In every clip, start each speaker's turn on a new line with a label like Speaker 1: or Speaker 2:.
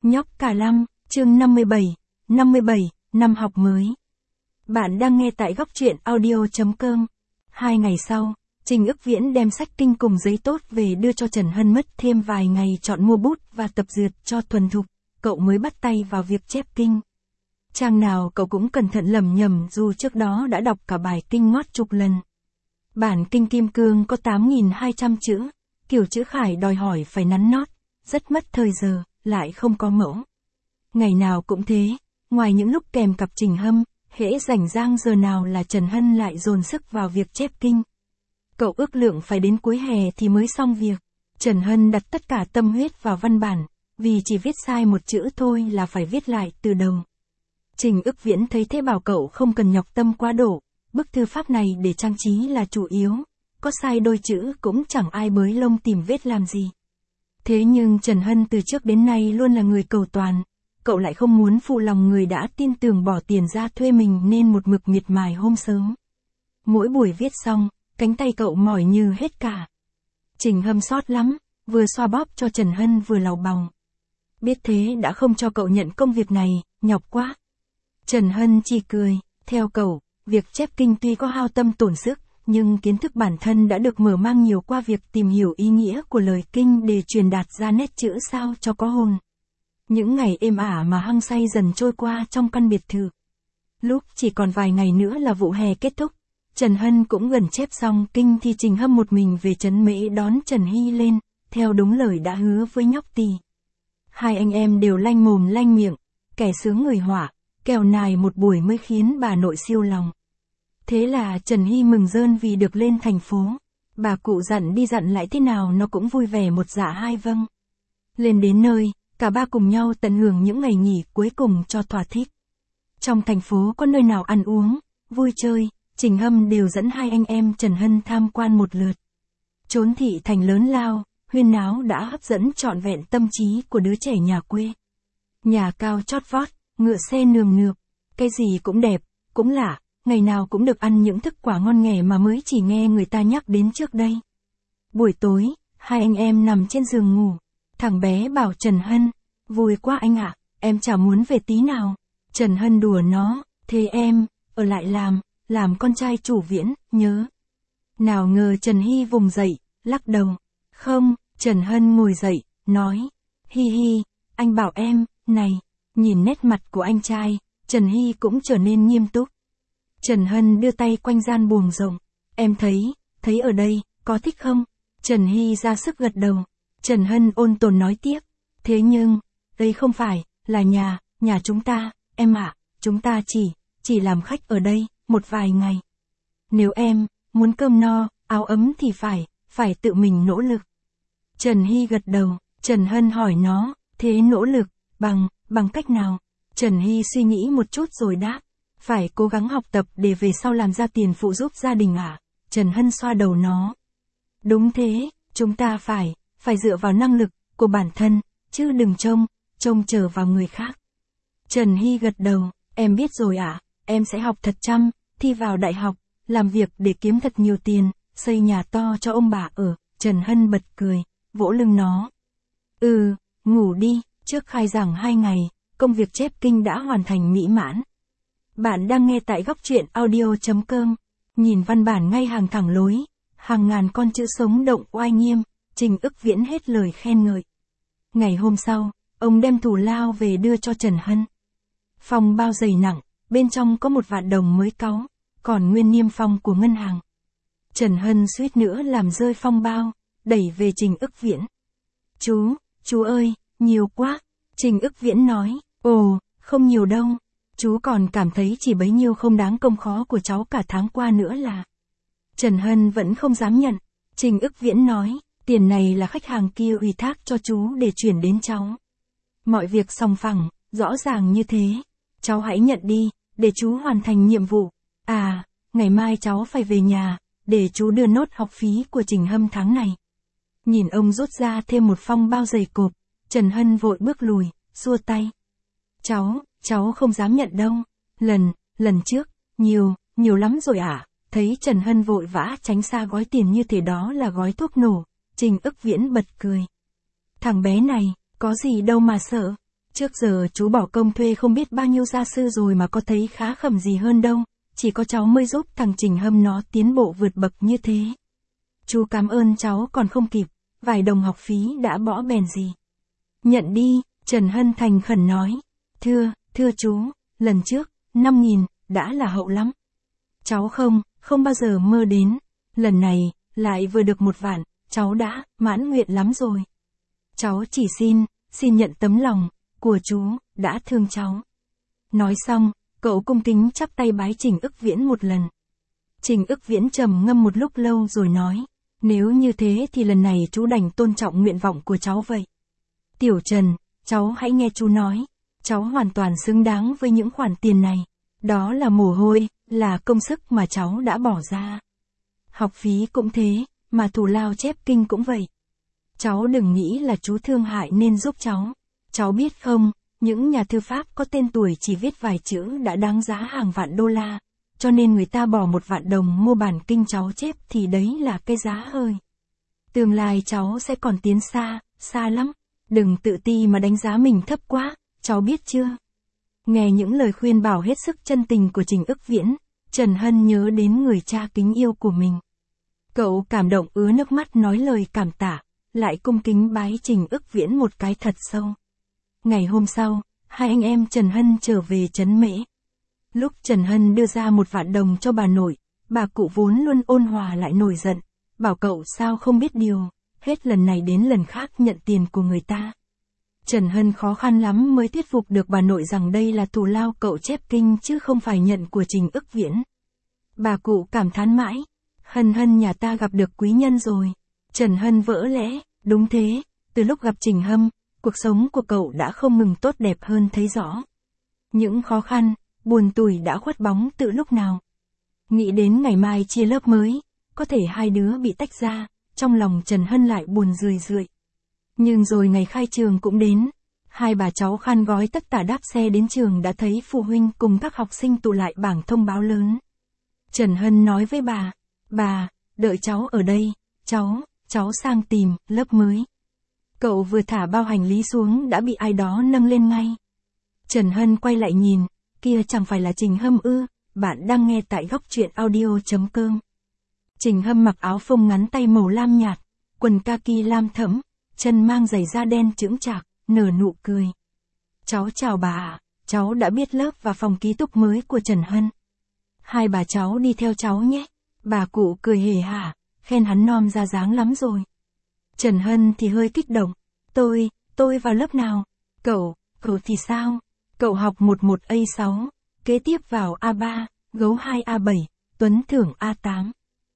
Speaker 1: Nhóc cả lăm, chương 57, năm học mới. Bạn đang nghe tại góc truyện audio.com. 2 ngày sau, Trình Ức Viễn đem sách kinh cùng giấy tốt về đưa cho Trần Hân, mất thêm vài ngày chọn mua bút và tập dượt cho thuần thục, cậu mới bắt tay vào việc chép kinh. Trang nào cậu cũng cẩn thận lẩm nhẩm dù trước đó đã đọc cả bài kinh ngót chục lần. Bản kinh Kim Cương có 8.200 chữ, kiểu chữ khải đòi hỏi phải nắn nót, rất mất thời giờ, lại không có mẫu. Ngày nào cũng thế, ngoài những lúc kèm cặp Trình Hâm, hễ rảnh rang giờ nào là Trần Hân lại dồn sức vào việc chép kinh. Cậu ước lượng phải đến cuối hè thì mới xong việc. Trần Hân đặt tất cả tâm huyết vào văn bản, vì chỉ viết sai một chữ thôi là phải viết lại từ đầu. Trình Ức Viễn thấy thế bảo cậu không cần nhọc tâm quá độ, bức thư pháp này để trang trí là chủ yếu, có sai đôi chữ cũng chẳng ai bới lông tìm vết làm gì. Thế nhưng Trần Hân từ trước đến nay luôn là người cầu toàn, cậu lại không muốn phụ lòng người đã tin tưởng bỏ tiền ra thuê mình nên một mực miệt mài hôm sớm. Mỗi buổi viết xong, cánh tay cậu mỏi như hết cả. Trình Hâm sót lắm, vừa xoa bóp cho Trần Hân vừa lầu bầu. Biết thế đã không cho cậu nhận công việc này, nhọc quá. Trần Hân chỉ cười, theo cậu, việc chép kinh tuy có hao tâm tổn sức, nhưng kiến thức bản thân đã được mở mang nhiều qua việc tìm hiểu ý nghĩa của lời kinh để truyền đạt ra nét chữ sao cho có hồn. Những ngày êm ả mà hăng say dần trôi qua trong căn biệt thự. Lúc chỉ còn vài ngày nữa là vụ hè kết thúc, Trần Hân cũng gần chép xong kinh thì Trình Hâm một mình về trấn Mễ đón Trần Hy lên, theo đúng lời đã hứa với nhóc Tì. Hai anh em đều lanh mồm lanh miệng, kẻ sướng người họa, kèo nài một buổi mới khiến bà nội siêu lòng. Thế là Trần Hy mừng rơn vì được lên thành phố. Bà cụ dặn đi dặn lại thế nào nó cũng vui vẻ một dạ hai vâng. Lên đến nơi, cả ba cùng nhau tận hưởng những ngày nghỉ cuối cùng cho thỏa thích. Trong thành phố có nơi nào ăn uống, vui chơi, Trình Hâm đều dẫn hai anh em Trần Hân tham quan một lượt. Chốn thị thành lớn lao, huyên náo đã hấp dẫn trọn vẹn tâm trí của đứa trẻ nhà quê. Nhà cao chót vót, ngựa xe nườm nượp, cái gì cũng đẹp, cũng lạ. Ngày nào cũng được ăn những thức quả ngon nghẻ mà mới chỉ nghe người ta nhắc đến trước đây. Buổi tối, hai anh em nằm trên giường ngủ. Thằng bé bảo Trần Hân, vui quá anh ạ, em chả muốn về tí nào. Trần Hân đùa nó, thế em, ở lại làm con trai chủ Viễn, nhớ. Nào ngờ Trần Hy vùng dậy, lắc đầu. Không, Trần Hân ngồi dậy, nói, hi hi, anh bảo em, này, nhìn nét mặt của anh trai, Trần Hy cũng trở nên nghiêm túc. Trần Hân đưa tay quanh gian buồng rộng. Em thấy ở đây, có thích không? Trần Hy ra sức gật đầu. Trần Hân ôn tồn nói tiếp. Thế nhưng, đây không phải, là nhà chúng ta, em ạ, chúng ta chỉ làm khách ở đây, một vài ngày. Nếu em, muốn cơm no, áo ấm thì phải tự mình nỗ lực. Trần Hy gật đầu, Trần Hân hỏi nó, thế nỗ lực, bằng cách nào? Trần Hy suy nghĩ một chút rồi đáp. Phải cố gắng học tập để về sau làm ra tiền phụ giúp gia đình à? Trần Hân xoa đầu nó. Đúng thế, chúng ta phải dựa vào năng lực của bản thân, chứ đừng trông chờ vào người khác. Trần Hy gật đầu, em biết rồi ạ, em sẽ học thật chăm, thi vào đại học, làm việc để kiếm thật nhiều tiền, xây nhà to cho ông bà ở. Trần Hân bật cười, vỗ lưng nó. Ngủ đi, trước khai giảng 2 ngày, công việc chép kinh đã hoàn thành mỹ mãn. Bạn đang nghe tại góc truyện audio.com. Nhìn văn bản ngay hàng thẳng lối, hàng ngàn con chữ sống động oai nghiêm, Trình Ức Viễn hết lời khen ngợi. Ngày hôm sau, ông đem thù lao về đưa cho Trần Hân. Phong bao dày nặng, bên trong có một vạn đồng mới cáu, còn nguyên niêm phong của ngân hàng. Trần Hân suýt nữa làm rơi phong bao, đẩy về Trình Ức Viễn. Chú ơi, nhiều quá. Trình Ức Viễn nói, ồ, không nhiều đâu. Chú còn cảm thấy chỉ bấy nhiêu không đáng công khó của cháu cả tháng qua nữa là. Trần Hân vẫn không dám nhận. Trình Ức Viễn nói, tiền này là khách hàng kia ủy thác cho chú để chuyển đến cháu. Mọi việc sòng phẳng, rõ ràng như thế. Cháu hãy nhận đi, để chú hoàn thành nhiệm vụ. À, ngày mai cháu phải về nhà, để chú đưa nốt học phí của Trình Hâm tháng này. Nhìn ông rút ra thêm một phong bao dày cộp, Trần Hân vội bước lùi, xua tay. Cháu không dám nhận đâu. Lần trước, nhiều lắm rồi ạ. Thấy Trần Hân vội vã tránh xa gói tiền như thế đó là gói thuốc nổ, Trình Ức Viễn bật cười. Thằng bé này, có gì đâu mà sợ. Trước giờ chú bỏ công thuê không biết bao nhiêu gia sư rồi mà có thấy khá khẩm gì hơn đâu, chỉ có cháu mới giúp thằng Trình Hâm nó tiến bộ vượt bậc như thế. Chú cảm ơn cháu còn không kịp, vài đồng học phí đã bỏ bèn gì. Nhận đi, Trần Hân thành khẩn nói. Thưa chú, lần trước, 5.000, đã là hậu lắm. Cháu không bao giờ mơ đến, lần này, lại vừa được 1 vạn, cháu đã, mãn nguyện lắm rồi. Cháu chỉ xin nhận tấm lòng, của chú, đã thương cháu. Nói xong, cậu cung kính chắp tay bái Trình Ức Viễn một lần. Trình Ức Viễn trầm ngâm một lúc lâu rồi nói, nếu như thế thì lần này chú đành tôn trọng nguyện vọng của cháu vậy. Tiểu Trần, cháu hãy nghe chú nói, cháu hoàn toàn xứng đáng với những khoản tiền này. Đó là mồ hôi, là công sức mà cháu đã bỏ ra. Học phí cũng thế, mà thù lao chép kinh cũng vậy. Cháu đừng nghĩ là chú thương hại nên giúp cháu. Cháu biết không, những nhà thư pháp có tên tuổi chỉ viết vài chữ đã đáng giá hàng vạn đô la, cho nên người ta bỏ 1 vạn đồng mua bản kinh cháu chép thì đấy là cái giá hơi. Tương lai cháu sẽ còn tiến xa lắm. Đừng tự ti mà đánh giá mình thấp quá, cháu biết chưa? Nghe những lời khuyên bảo hết sức chân tình của Trình Ức Viễn, Trần Hân nhớ đến người cha kính yêu của mình. Cậu cảm động ứa nước mắt nói lời cảm tạ, lại cung kính bái Trình Ức Viễn một cái thật sâu. Ngày hôm sau, hai anh em Trần Hân trở về Trấn Mễ. Lúc Trần Hân đưa ra 1 vạn đồng cho bà nội, bà cụ vốn luôn ôn hòa lại nổi giận, bảo cậu sao không biết điều, hết lần này đến lần khác nhận tiền của người ta. Trần Hân khó khăn lắm mới thuyết phục được bà nội rằng đây là thù lao cậu chép kinh chứ không phải nhận của Trình Ức Viễn. Bà cụ cảm thán mãi, Hân nhà ta gặp được quý nhân rồi. Trần Hân vỡ lẽ, đúng thế, từ lúc gặp Trình Hâm, cuộc sống của cậu đã không ngừng tốt đẹp hơn thấy rõ. Những khó khăn, buồn tủi đã khuất bóng từ lúc nào. Nghĩ đến ngày mai chia lớp mới, có thể hai đứa bị tách ra, trong lòng Trần Hân lại buồn rười. Nhưng rồi ngày khai trường cũng đến, hai bà cháu khăn gói tất tả đáp xe đến trường đã thấy phụ huynh cùng các học sinh tụ lại bảng thông báo lớn. Trần Hân nói với bà, đợi cháu ở đây, cháu sang tìm lớp mới. Cậu vừa thả bao hành lý xuống đã bị ai đó nâng lên ngay. Trần Hân quay lại nhìn, kia chẳng phải là Trình Hâm ư? Bạn đang nghe tại góc truyện audio.com. Trình Hâm mặc áo phông ngắn tay màu lam nhạt, quần kaki lam thẫm, chân mang giày da đen chững chạc, nở nụ cười. Cháu chào bà ạ, cháu đã biết lớp và phòng ký túc mới của Trần Hân. Hai bà cháu đi theo cháu nhé. Bà cụ cười hề hả, khen hắn nom ra dáng lắm rồi. Trần Hân thì hơi kích động. Tôi vào lớp nào? Cậu thì sao? Cậu học 11A6, kế tiếp vào A3, gấu 2A7, Tuấn thưởng A8.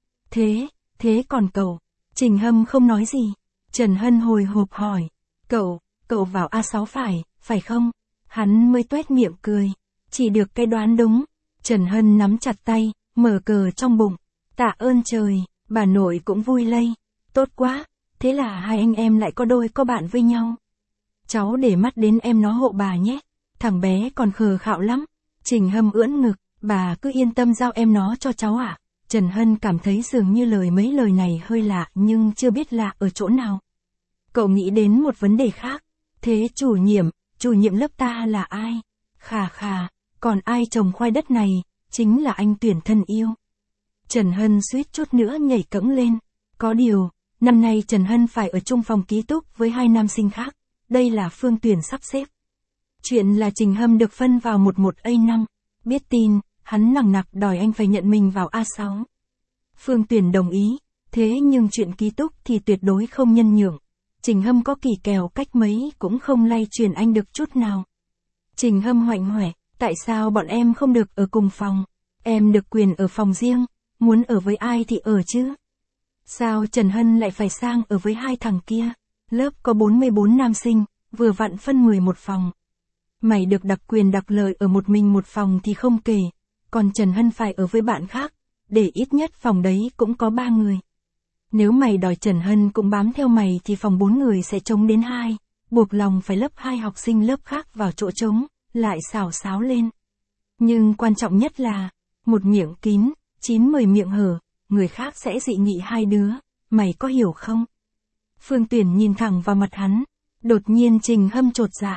Speaker 1: Thế còn cậu? Trình Hâm không nói gì. Trần Hân hồi hộp hỏi. Cậu vào A6 phải không? Hắn mới tuét miệng cười. Chỉ được cái đoán đúng. Trần Hân nắm chặt tay, mở cờ trong bụng. Tạ ơn trời, bà nội cũng vui lây. Tốt quá, thế là hai anh em lại có đôi có bạn với nhau. Cháu để mắt đến em nó hộ bà nhé. Thằng bé còn khờ khạo lắm. Trình Hâm ưỡn ngực, bà cứ yên tâm giao em nó cho cháu ạ. Trần Hân cảm thấy dường như mấy lời này hơi lạ nhưng chưa biết lạ ở chỗ nào. Cậu nghĩ đến một vấn đề khác. Thế chủ nhiệm lớp ta là ai? Khà, còn ai trồng khoai đất này, chính là anh tuyển thân yêu. Trần Hân suýt chút nữa nhảy cẫng lên. Có điều, năm nay Trần Hân phải ở chung phòng ký túc với hai nam sinh khác. Đây là Phương Tuyển sắp xếp. Chuyện là Trình Hâm được phân vào 11A5. Biết tin, hắn nằng nặc đòi anh phải nhận mình vào A6. Phương Tuyển đồng ý, thế nhưng chuyện ký túc thì tuyệt đối không nhân nhượng. Trình Hâm có kỳ kèo cách mấy cũng không lay chuyển anh được chút nào. Trình Hâm hoạnh hoẻ, tại sao bọn em không được ở cùng phòng? Em được quyền ở phòng riêng, muốn ở với ai thì ở chứ. Sao Trần Hân lại phải sang ở với hai thằng kia? Lớp có 44 nam sinh, vừa vặn phân 11 phòng. Mày được đặc quyền đặc lợi ở một mình một phòng thì không kể, còn Trần Hân phải ở với bạn khác, để ít nhất phòng đấy cũng có 3 người. Nếu mày đòi Trần Hân cũng bám theo mày thì phòng 4 người sẽ trống đến 2, buộc lòng phải lấp 2 học sinh lớp khác vào chỗ trống, lại xào xáo lên. Nhưng quan trọng nhất là, một miệng kín, 9-10 miệng hở, người khác sẽ dị nghị hai đứa, mày có hiểu không? Phương Tuyển nhìn thẳng vào mặt hắn, đột nhiên Trình Hâm chột dạ.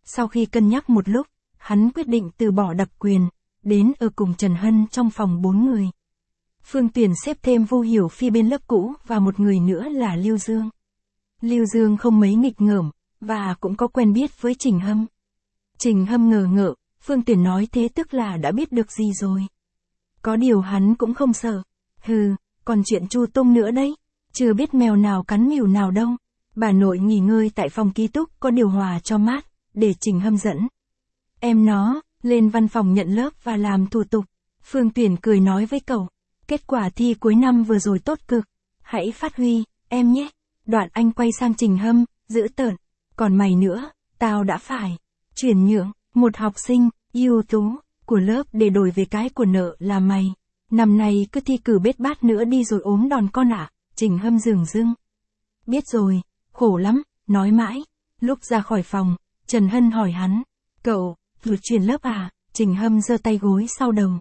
Speaker 1: Sau khi cân nhắc một lúc, hắn quyết định từ bỏ đặc quyền, đến ở cùng Trần Hân trong phòng 4 người. Phương Tuyển xếp thêm Vu Hiểu Phi bên lớp cũ và một người nữa là Lưu Dương. Lưu Dương không mấy nghịch ngợm, và cũng có quen biết với Trình Hâm. Trình Hâm ngờ ngợ, Phương Tuyển nói thế tức là đã biết được gì rồi. Có điều hắn cũng không sợ. Hừ, còn chuyện Chu Tung nữa đấy. Chưa biết mèo nào cắn mèo nào đâu. Bà nội nghỉ ngơi tại phòng ký túc có điều hòa cho mát, để Trình Hâm dẫn em nó lên văn phòng nhận lớp và làm thủ tục. Phương Tuyển cười nói với cậu, kết quả thi cuối năm vừa rồi tốt cực. Hãy phát huy, em nhé. Đoạn anh quay sang Trình Hâm, giễu tợn. Còn mày nữa, tao đã phải chuyển nhượng một học sinh ưu tú của lớp để đổi về cái của nợ là mày. Năm nay cứ thi cử bết bát nữa đi rồi ốm đòn con ạ. Trình Hâm dửng dưng. Biết rồi, khổ lắm, nói mãi. Lúc ra khỏi phòng, Trần Hân hỏi hắn, cậu, vừa chuyển lớp à? Trình Hâm giơ tay gối sau đầu.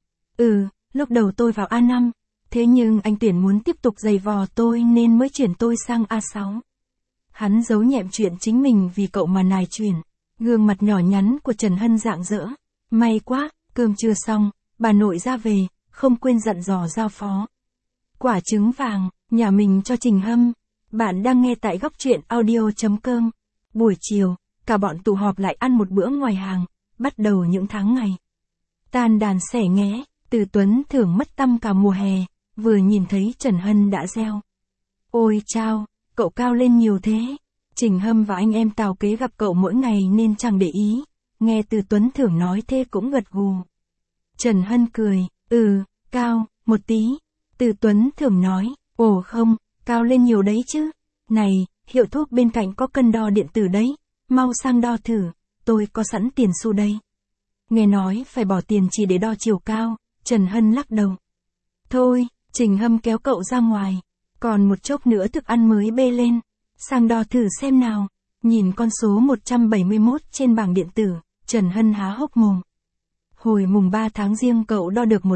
Speaker 1: Lúc đầu tôi vào A5, thế nhưng anh Tuyển muốn tiếp tục giày vò tôi nên mới chuyển tôi sang A6. Hắn giấu nhẹm chuyện chính mình vì cậu mà nài chuyển. Gương mặt nhỏ nhắn của Trần Hân rạng rỡ. May quá, cơm chưa xong, bà nội ra về, không quên dặn dò giao phó quả trứng vàng, nhà mình cho Trình Hâm. Bạn đang nghe tại góc truyện audio.com. Buổi chiều, cả bọn tụ họp lại ăn một bữa ngoài hàng, bắt đầu những tháng ngày tan đàn xẻ nghé. Từ Tuấn Thưởng mất tăm cả mùa hè, vừa nhìn thấy Trần Hân đã reo. Ôi chao, cậu cao lên nhiều thế. Trình Hâm và anh em Tào Kế gặp cậu mỗi ngày nên chẳng để ý. Nghe Từ Tuấn Thưởng nói thế cũng gật gù. Trần Hân cười, cao, một tí. Từ Tuấn Thưởng nói, ồ không, cao lên nhiều đấy chứ. Này, hiệu thuốc bên cạnh có cân đo điện tử đấy, mau sang đo thử, tôi có sẵn tiền xu đây. Nghe nói phải bỏ tiền chỉ để đo chiều cao, Trần Hân lắc đầu. Thôi, Trình Hâm kéo cậu ra ngoài, còn một chốc nữa thức ăn mới bê lên, sang đo thử xem nào. Nhìn con số 171 trên bảng điện tử, Trần Hân há hốc mồm. Hồi mùng 3 tháng Giêng cậu đo được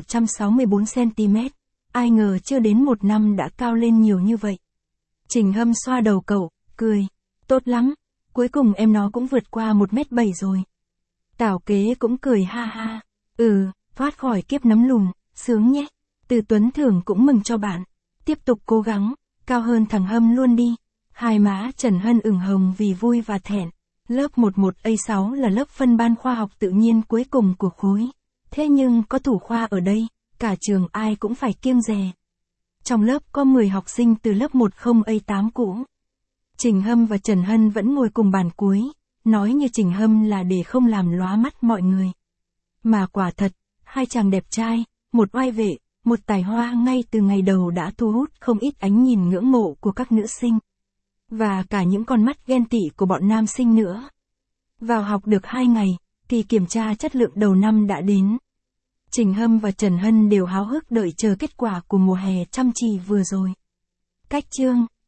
Speaker 1: 164cm, ai ngờ chưa đến một năm đã cao lên nhiều như vậy. Trình Hâm xoa đầu cậu, cười, tốt lắm, cuối cùng em nó cũng vượt qua 1m7 rồi. Tào Kế cũng cười ha ha, thoát khỏi kiếp nấm lùn, sướng nhé. Từ Tuấn Thưởng cũng mừng cho bạn, tiếp tục cố gắng, cao hơn thằng Hâm luôn đi. Hai má Trần Hân ửng hồng vì vui và thẹn. Lớp 11A6 là lớp phân ban khoa học tự nhiên cuối cùng của khối. Thế nhưng có thủ khoa ở đây, cả trường ai cũng phải kiêng dè. Trong lớp có 10 học sinh từ lớp 10A8 cũ. Trình Hâm và Trần Hân vẫn ngồi cùng bàn cuối, nói như Trình Hâm là để không làm lóa mắt mọi người. Mà quả thật, hai chàng đẹp trai, một oai vệ, một tài hoa ngay từ ngày đầu đã thu hút không ít ánh nhìn ngưỡng mộ của các nữ sinh. Và cả những con mắt ghen tị của bọn nam sinh nữa. Vào học được 2 ngày, kỳ kiểm tra chất lượng đầu năm đã đến. Trình Hâm và Trần Hân đều háo hức đợi chờ kết quả của mùa hè chăm chỉ vừa rồi. Cách chương